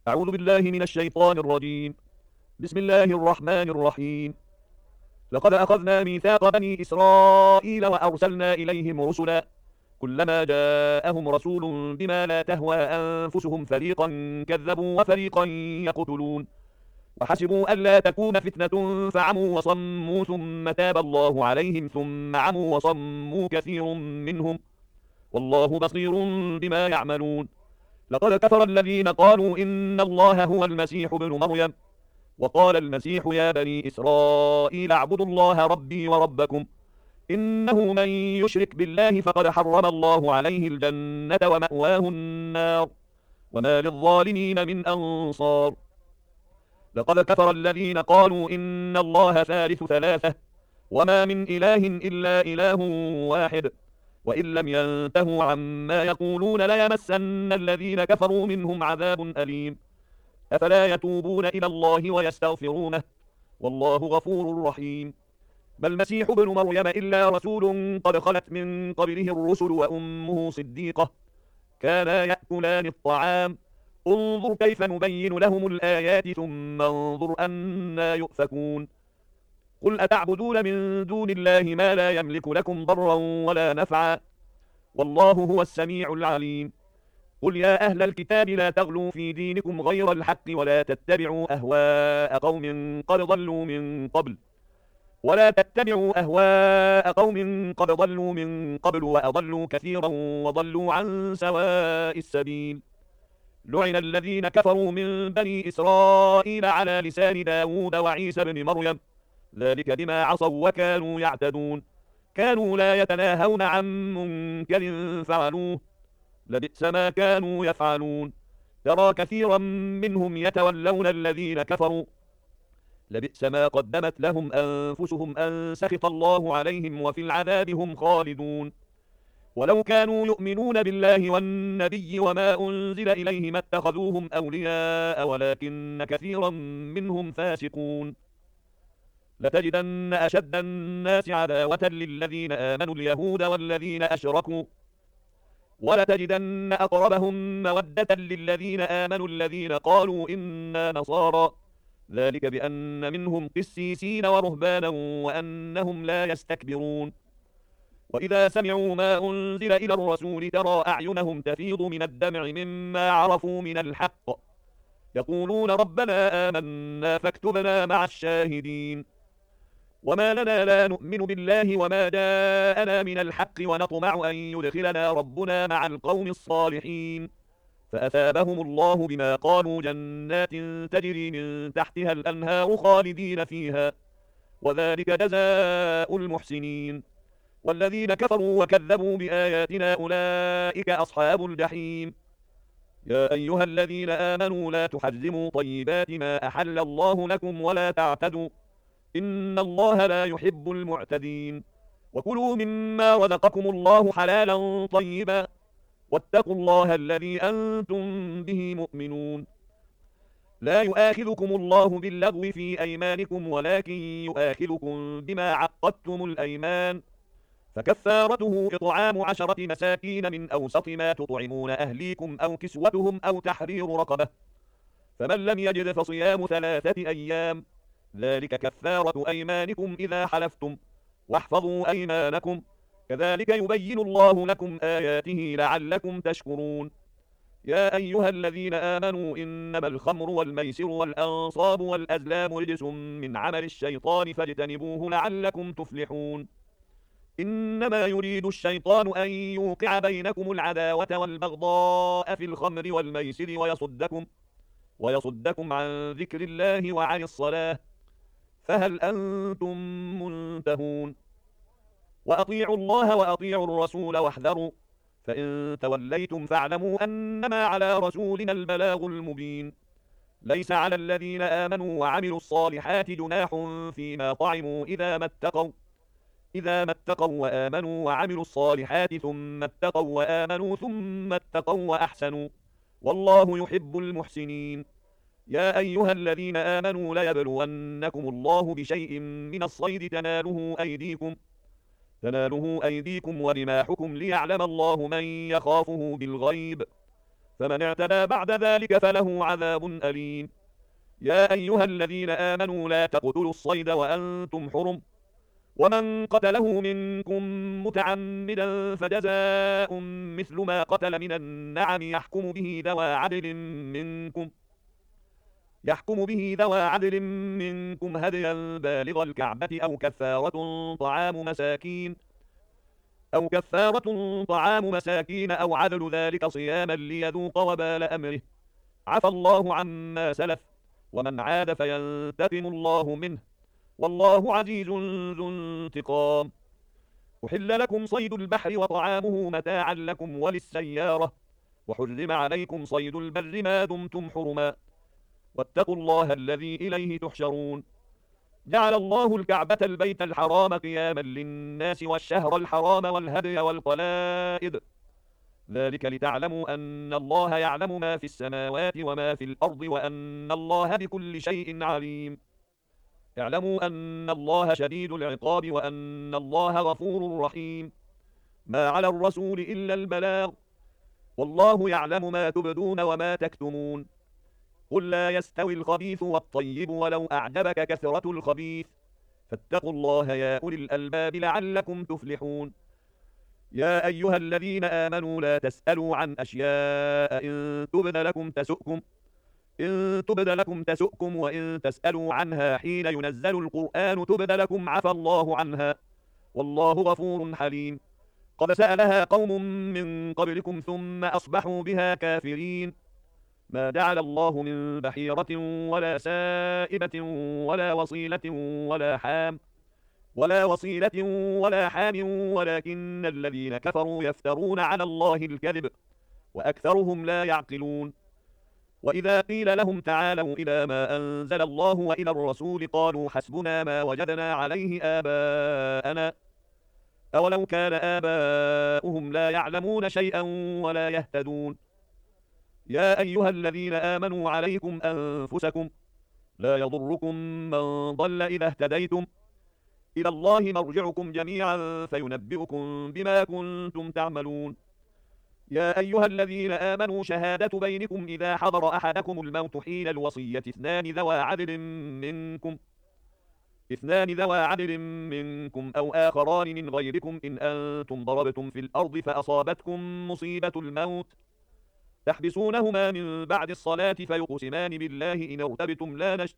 أعوذ بالله من الشيطان الرجيم. بسم الله الرحمن الرحيم. لقد أخذنا ميثاق بني إسرائيل وأرسلنا إليهم رسلا كلما جاءهم رسول بما لا تهوى أنفسهم فريقا كذبوا وفريقا يقتلون وحسبوا ألا تكون فتنة فعموا وصموا ثم تاب الله عليهم ثم عموا وصموا كثير منهم والله بصير بما يعملون. لقد كفر الذين قالوا إن الله هو المسيح ابن مريم وقال المسيح يا بني إسرائيل اعبدوا الله ربي وربكم إنه من يشرك بالله فقد حرم الله عليه الجنة ومأواه النار وما للظالمين من أنصار. لقد كفر الذين قالوا إن الله ثالث ثلاثة وما من إله إلا إله واحد وإن لم ينتهوا عما يقولون ليمسن الذين كفروا منهم عذاب أليم. أفلا يتوبون إلى الله ويستغفرونه والله غفور رحيم. ما المسيح ابن مريم إلا رسول قد خلت من قبله الرسل وأمه صديقة كانا يأكلان الطعام انظر كيف نبين لهم الآيات ثم انظر أنا يؤفكون. قل أتعبدون من دون الله ما لا يملك لكم ضرا ولا نفعا والله هو السميع العليم. قل يا أهل الكتاب لا تغلوا في دينكم غير الحق ولا تتبعوا أهواء قوم قد ضلوا من قبل وأضلوا كثيرا وضلوا عن سواء السبيل. لعن الذين كفروا من بني إسرائيل على لسان داود وعيسى بن مريم ذلك بما عصوا وكانوا يعتدون كانوا لا يتناهون عن منكر فعلوه لبئس ما كانوا يفعلون. ترى كثيرا منهم يتولون الذين كفروا لبئس ما قدمت لهم أنفسهم أن سخط الله عليهم وفي العذاب هم خالدون. ولو كانوا يؤمنون بالله والنبي وما أنزل إليه ما اتخذوهم أولياء ولكن كثيرا منهم فاسقون. لتجدن أشد الناس عداوة للذين آمنوا اليهود والذين أشركوا ولتجدن أقربهم مودة للذين آمنوا الذين قالوا إنا نصارى ذلك بأن منهم قسيسين ورهبانا وأنهم لا يستكبرون. وإذا سمعوا ما أنزل إلى الرسول ترى أعينهم تفيض من الدمع مما عرفوا من الحق يقولون ربنا آمنا فاكتبنا مع الشاهدين. وما لنا لا نؤمن بالله وما جاءنا من الحق ونطمع أن يدخلنا ربنا مع القوم الصالحين فأثابهم الله بما قالوا جنات تجري من تحتها الأنهار خالدين فيها وذلك جزاء المحسنين. والذين كفروا وكذبوا بآياتنا أولئك أصحاب الجحيم. يا أيها الذين آمنوا لا تحرموا طيبات ما أحل الله لكم ولا تعتدوا إن الله لا يحب المعتدين. وكلوا مما رزقكم الله حلالا طيبا واتقوا الله الذي أنتم به مؤمنون. لا يؤاخذكم الله باللغو في أيمانكم ولكن يؤاخذكم بما عقدتم الأيمان فكفارته إطعام 10 مساكين من أوسط ما تطعمون أهليكم أو كسوتهم أو تحرير رقبة فمن لم يجد فصيام 3 أيام ذلك كفارة أيمانكم إذا حلفتم واحفظوا أيمانكم كذلك يبين الله لكم آياته لعلكم تشكرون. يا أيها الذين آمنوا إنما الخمر والميسر والأنصاب والأزلام رجس من عمل الشيطان فاجتنبوه لعلكم تفلحون. إنما يريد الشيطان أن يوقع بينكم العداوة والبغضاء في الخمر والميسر ويصدكم عن ذكر الله وعن الصلاة فهل أنتم منتهون. وأطيعوا الله وأطيعوا الرسول واحذروا فإن توليتم فاعلموا أنما على رسولنا البلاغ المبين. ليس على الذين آمنوا وعملوا الصالحات جناح فيما طعموا إذا ما اتقوا وآمنوا وعملوا الصالحات ثم اتقوا وآمنوا ثم اتقوا وأحسنوا والله يحب المحسنين. يا أيها الذين آمنوا ليبلونكم الله بشيء من الصيد تناله أيديكم ورماحكم ليعلم الله من يخافه بالغيب فمن اعتدى بعد ذلك فله عذاب أليم. يا أيها الذين آمنوا لا تقتلوا الصيد وأنتم حرم، ومن قتله منكم متعمدا فجزاء مثل ما قتل من النعم يحكم به ذوى عدل منكم هديا بالغ الكعبة أو كفارة طعام مساكين أو عدل ذلك صياما ليذوق وبال أمره. عفى الله عما سلف، ومن عاد فينتقم الله منه، والله عزيز ذو انتقام. أحل لكم صيد البحر وطعامه متاعا لكم وللسيارة، وحرم عليكم صيد البر ما دمتم حرما، واتقوا الله الذي إليه تحشرون. جعل الله الكعبة البيت الحرام قياما للناس والشهر الحرام والهدي والقلائد، ذلك لتعلموا أن الله يعلم ما في السماوات وما في الأرض وأن الله بكل شيء عليم. اعلموا أن الله شديد العقاب وأن الله غفور رحيم. ما على الرسول إلا البلاغ، والله يعلم ما تبدون وما تكتمون. قل لا يستوي الخبيث والطيب ولو أعجبك كثرة الخبيث، فاتقوا الله يا أولي الألباب لعلكم تفلحون. يا أيها الذين آمنوا لا تسألوا عن أشياء إن تبد لكم تسؤكم، وإن تسألوا عنها حين ينزل القرآن تبد لكم عفى الله عنها، والله غفور حليم. قد سألها قوم من قبلكم ثم أصبحوا بها كافرين. ما جعل الله من بحيرة ولا سائبة ولا حام ولكن الذين كفروا يفترون على الله الكذب، وأكثرهم لا يعقلون. وإذا قيل لهم تعالوا إلى ما أنزل الله وإلى الرسول قالوا حسبنا ما وجدنا عليه آباءنا، أولو كان آباؤهم لا يعلمون شيئا ولا يهتدون. يا أيها الذين آمنوا عليكم أنفسكم، لا يضركم من ضل إذا اهتديتم، إلى الله مرجعكم جميعا فينبئكم بما كنتم تعملون. يا أيها الذين آمنوا شهادة بينكم إذا حضر أحدكم الموت حين الوصية اثنان ذوى عدل منكم أو آخران من غيركم إن أنتم ضربتم في الأرض فأصابتكم مصيبة الموت تحبسونهما من بعد الصلاة فيقسمان بالله إن ارتبتم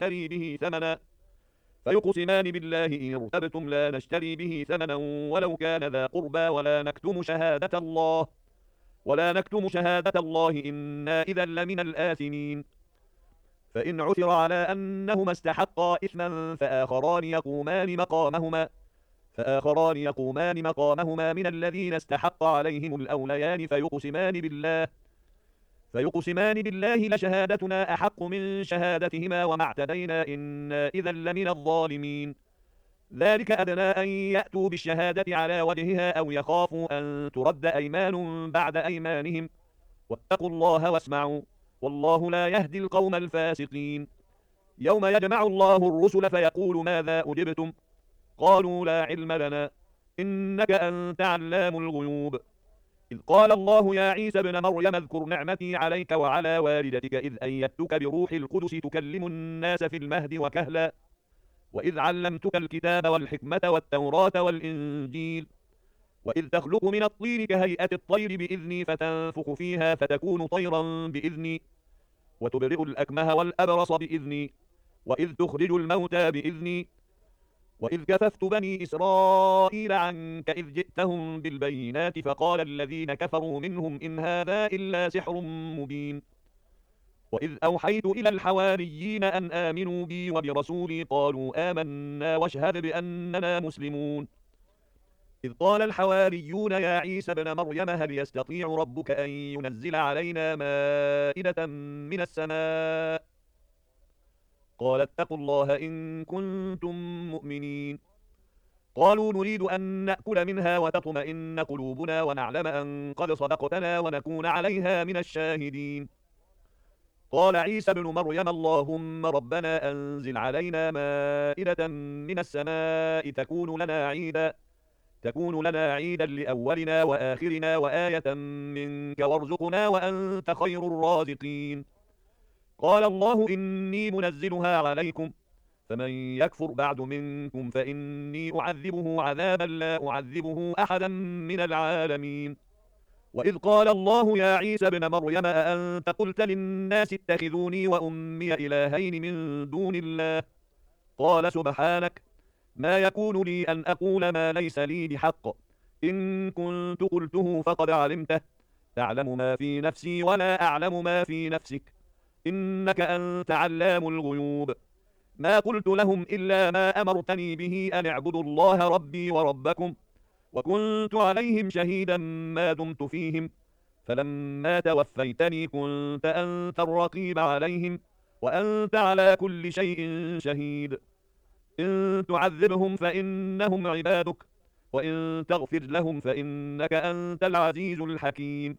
لا نشتري به ثمنا ولو كان ذا قربى ولا نكتم شهادة الله إنا إذا لمن الآثمين. فإن عثر على أنهما استحقا إثما فآخران يقومان مقامهما من الذين استحق عليهم الأوليان فيقسمان بالله لشهادتنا أحق من شهادتهما وما اعتدينا إنا إذا لمن الظالمين. ذلك أدنى أن يأتوا بالشهادة على وجهها أو يخافوا أن ترد أيمان بعد أيمانهم، واتقوا الله واسمعوا، والله لا يهدي القوم الفاسقين. يوم يجمع الله الرسل فيقول ماذا أجبتم؟ قالوا لا علم لنا إنك أنت علام الغيوب. إذ قال الله يا عيسى ابن مريم اذكر نعمتي عليك وعلى والدتك إذ أيدتك بروح القدس تكلم الناس في المهد وكهلا، وإذ علمتك الكتاب والحكمة والتوراة والإنجيل، وإذ تخلق من الطين كهيئة الطير بإذني فتنفخ فيها فتكون طيرا بإذني، وتبرئ الأكمه والأبرص بإذني، وإذ تخرج الموتى بإذني، وإذ كففت بني إسرائيل عنك إذ جئتهم بالبينات فقال الذين كفروا منهم إن هذا إلا سحر مبين. وإذ أوحيت إلى الحواريين أن آمنوا بي وبرسولي قالوا آمنا واشهد بأننا مسلمون. إذ قال الحواريون يا عيسى ابن مريم هل يستطيع ربك أن ينزل علينا مائدة من السماء؟ قال اتقوا الله إن كنتم مؤمنين. قالوا نريد أن نأكل منها وتطمئن قلوبنا ونعلم أن قد صدقتنا ونكون عليها من الشاهدين. قال عيسى ابن مريم اللهم ربنا أنزل علينا مائدة من السماء تكون لنا عيدا لأولنا وآخرنا وآية منك وارزقنا وأنت خير الرازقين. قال الله إني منزلها عليكم، فمن يكفر بعد منكم فإني أعذبه عذابا لا أعذبه أحدا من العالمين. وإذ قال الله يا عيسى ابن مريم أأنت قلت للناس اتخذوني وأمي إلهين من دون الله؟ قال سبحانك، ما يكون لي أن أقول ما ليس لي بحق، إن كنت قلته فقد علمته، تعلم ما في نفسي ولا أعلم ما في نفسك، إنك أنت علام الغيوب. ما قلت لهم إلا ما أمرتني به أن اعبدوا الله ربي وربكم، وكنت عليهم شهيدا ما دمت فيهم، فلما توفيتني كنت أنت الرقيب عليهم، وأنت على كل شيء شهيد. إن تعذبهم فإنهم عبادك، وإن تغفر لهم فإنك أنت العزيز الحكيم.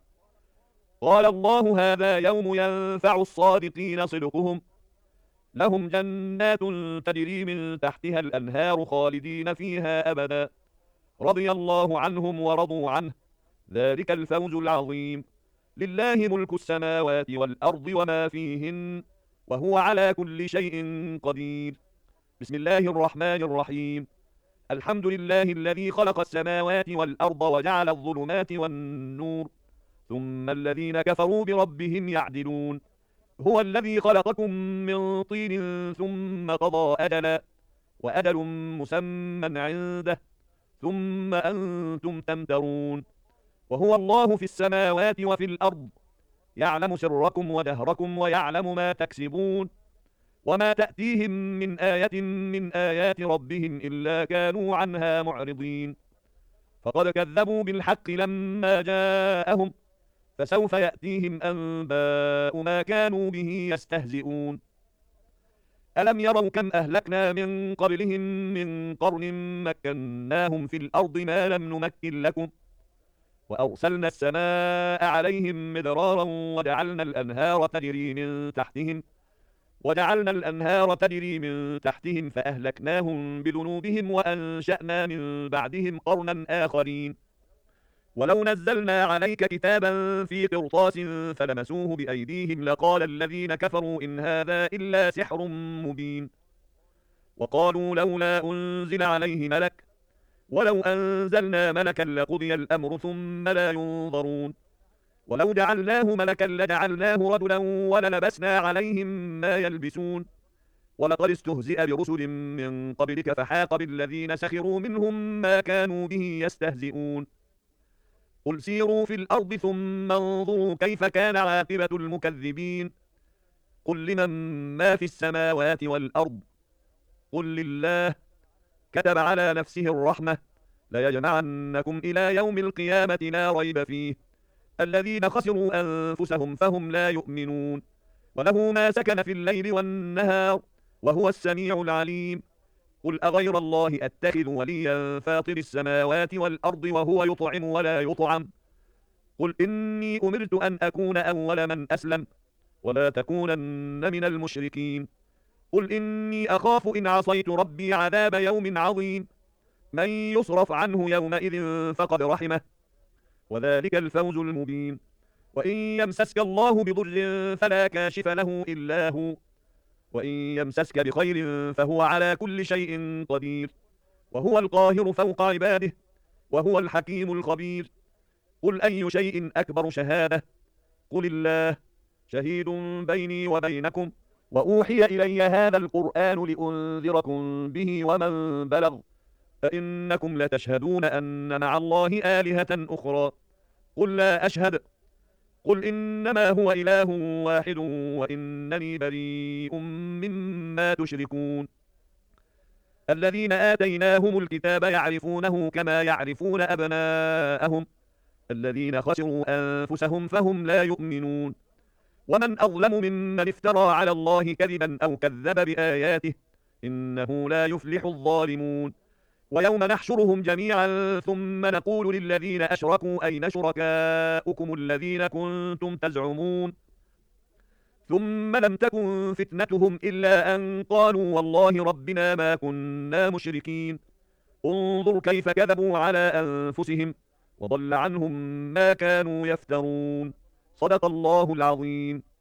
قال الله هذا يوم ينفع الصادقين صدقهم، لهم جنات تجري من تحتها الأنهار خالدين فيها أبدا، رضي الله عنهم ورضوا عنه، ذلك الفوز العظيم. لله ملك السماوات والأرض وما فيهن، وهو على كل شيء قدير. بسم الله الرحمن الرحيم. الحمد لله الذي خلق السماوات والأرض وجعل الظلمات والنور، ثم الذين كفروا بربهم يعدلون. هو الذي خلقكم من طين ثم قضى أجلا، وأجل مسمى عنده، ثم أنتم تمترون. وهو الله في السماوات وفي الأرض، يعلم سركم وجهركم ويعلم ما تكسبون، وما تأتيهم من آية من آيات ربهم إلا كانوا عنها معرضين. فقد كذبوا بالحق لما جاءهم، فسوف يأتيهم أنباء ما كانوا به يستهزئون. ألم يروا كم أهلكنا من قبلهم من قرن مكناهم في الأرض ما لم نمكن لكم، وأرسلنا السماء عليهم مدرارا وجعلنا الأنهار تجري من تحتهم فأهلكناهم بذنوبهم وأنشأنا من بعدهم قرنا آخرين. ولو نزلنا عليك كتابا في قرطاس فلمسوه بأيديهم لقال الذين كفروا إن هذا إلا سحر مبين. وقالوا لولا أنزل عليه ملك، ولو أنزلنا ملكا لقضي الأمر ثم لا ينظرون. ولو جعلناه ملكا لجعلناه رجلا وللبسنا عليهم ما يلبسون. ولقد استهزئ برسل من قبلك فحاق بالذين سخروا منهم ما كانوا به يستهزئون. قل سيروا في الأرض ثم انظروا كيف كان عاقبة المكذبين. قل لمن ما في السماوات والأرض، قل لله، كتب على نفسه الرحمة، ليجمعنكم إلى يوم القيامة لا ريب فيه، الذين خسروا أنفسهم فهم لا يؤمنون. وله ما سكن في الليل والنهار، وهو السميع العليم. قل أغير الله أتخذ وليا فاطر السماوات والأرض وهو يطعم ولا يطعم. قل إني أمرت أن أكون أول من أسلم، ولا تكونن من المشركين. قل إني أخاف إن عصيت ربي عذاب يوم عظيم. من يصرف عنه يومئذ فقد رحمه، وذلك الفوز المبين. وإن يمسسك الله بضر فلا كاشف له إلا هو، وإن يمسسك بخير فهو على كل شيء قدير، وهو القاهر فوق عباده، وهو الحكيم الخبير. قل أي شيء أكبر شهادة؟ قل الله، شهيد بيني وبينكم، وأوحي إلي هذا القرآن لأنذركم به ومن بلغ، أئنكم لتشهدون أن مع الله آلهة أخرى؟ قل لا أشهد. قل إنما هو إله واحد وإنني بريء مما تشركون. الذين آتيناهم الكتاب يعرفونه كما يعرفون أبناءهم، الذين خسروا أنفسهم فهم لا يؤمنون. ومن أظلم ممن افترى على الله كذبا أو كذب بآياته، إنه لا يفلح الظالمون. ويوم نحشرهم جميعا ثم نقول للذين أشركوا أين شركاؤكم الذين كنتم تزعمون، ثم لم تكن فتنتهم إلا أن قالوا والله ربنا ما كنا مشركين. انظر كيف كذبوا على أنفسهم وضل عنهم ما كانوا يفترون. صدق الله العظيم.